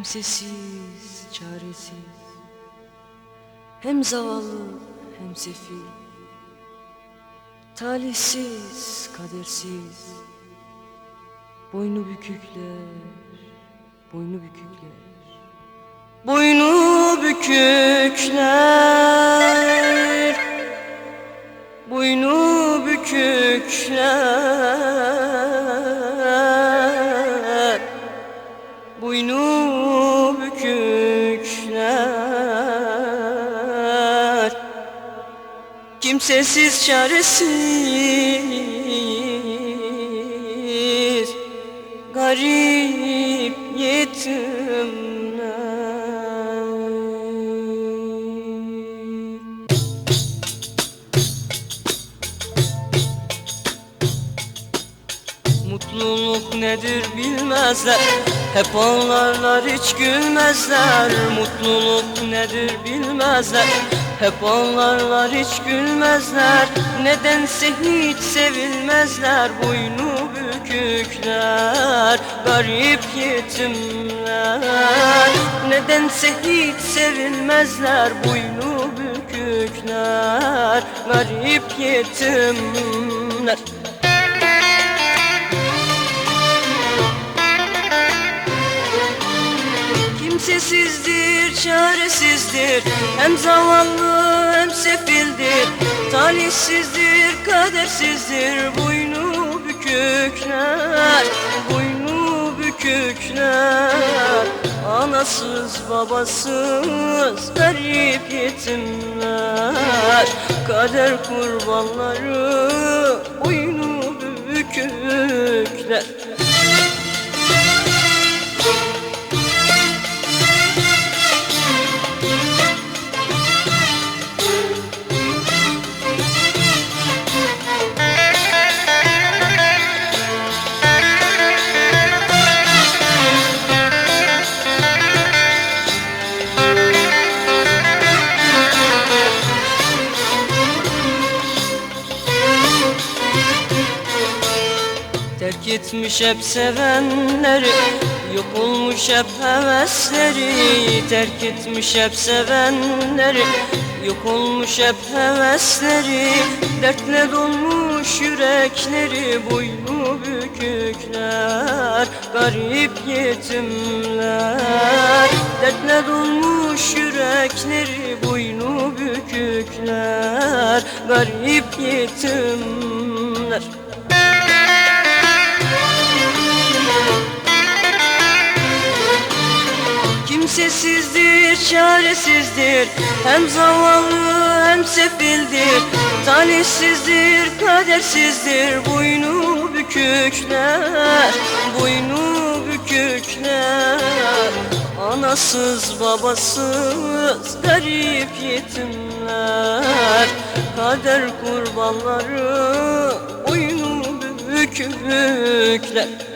Kimsesiz, çaresiz, hem zavallı hem sefil, talihsiz, kadersiz, boynu bükükler, boynu bükükler, boynu bükükler, boynu bükükler, boynu bükükler, kimsesiz, çaresiz, garip yetimler. Mutluluk nedir bilmezler, hep ağlarlar hiç gülmezler. Mutluluk nedir bilmezler, hep ağlarlar hiç gülmezler. Nedense hiç sevilmezler, boynu bükükler, garip yetimler. Nedense hiç sevilmezler, boynu bükükler, garip yetimler. Kimsesizdir, çaresizdir, hem zavallı hem sefildir, talihsizdir, kadersizdir, boynu bükükler, boynu bükükler. Anasız babasız garip yetimler, kader kurbanları, boynu bükükler. Terk etmiş hep sevenleri, yok olmuş hep hevesleri. Terk etmiş hep sevenleri, yok olmuş hep hevesleri. Dertle dolmuş yürekleri, boynu bükükler, garip yetimler. Dertle dolmuş yürekleri, boynu bükükler, garip yetimler. Kimsesizdir, çaresizdir, hem zavallı hem sefildir, talihsizdir, kadersizdir, boynu bükükler, boynu bükükler. Anasız babasız garip yetimler, kader kurbanları, boynu bükükler.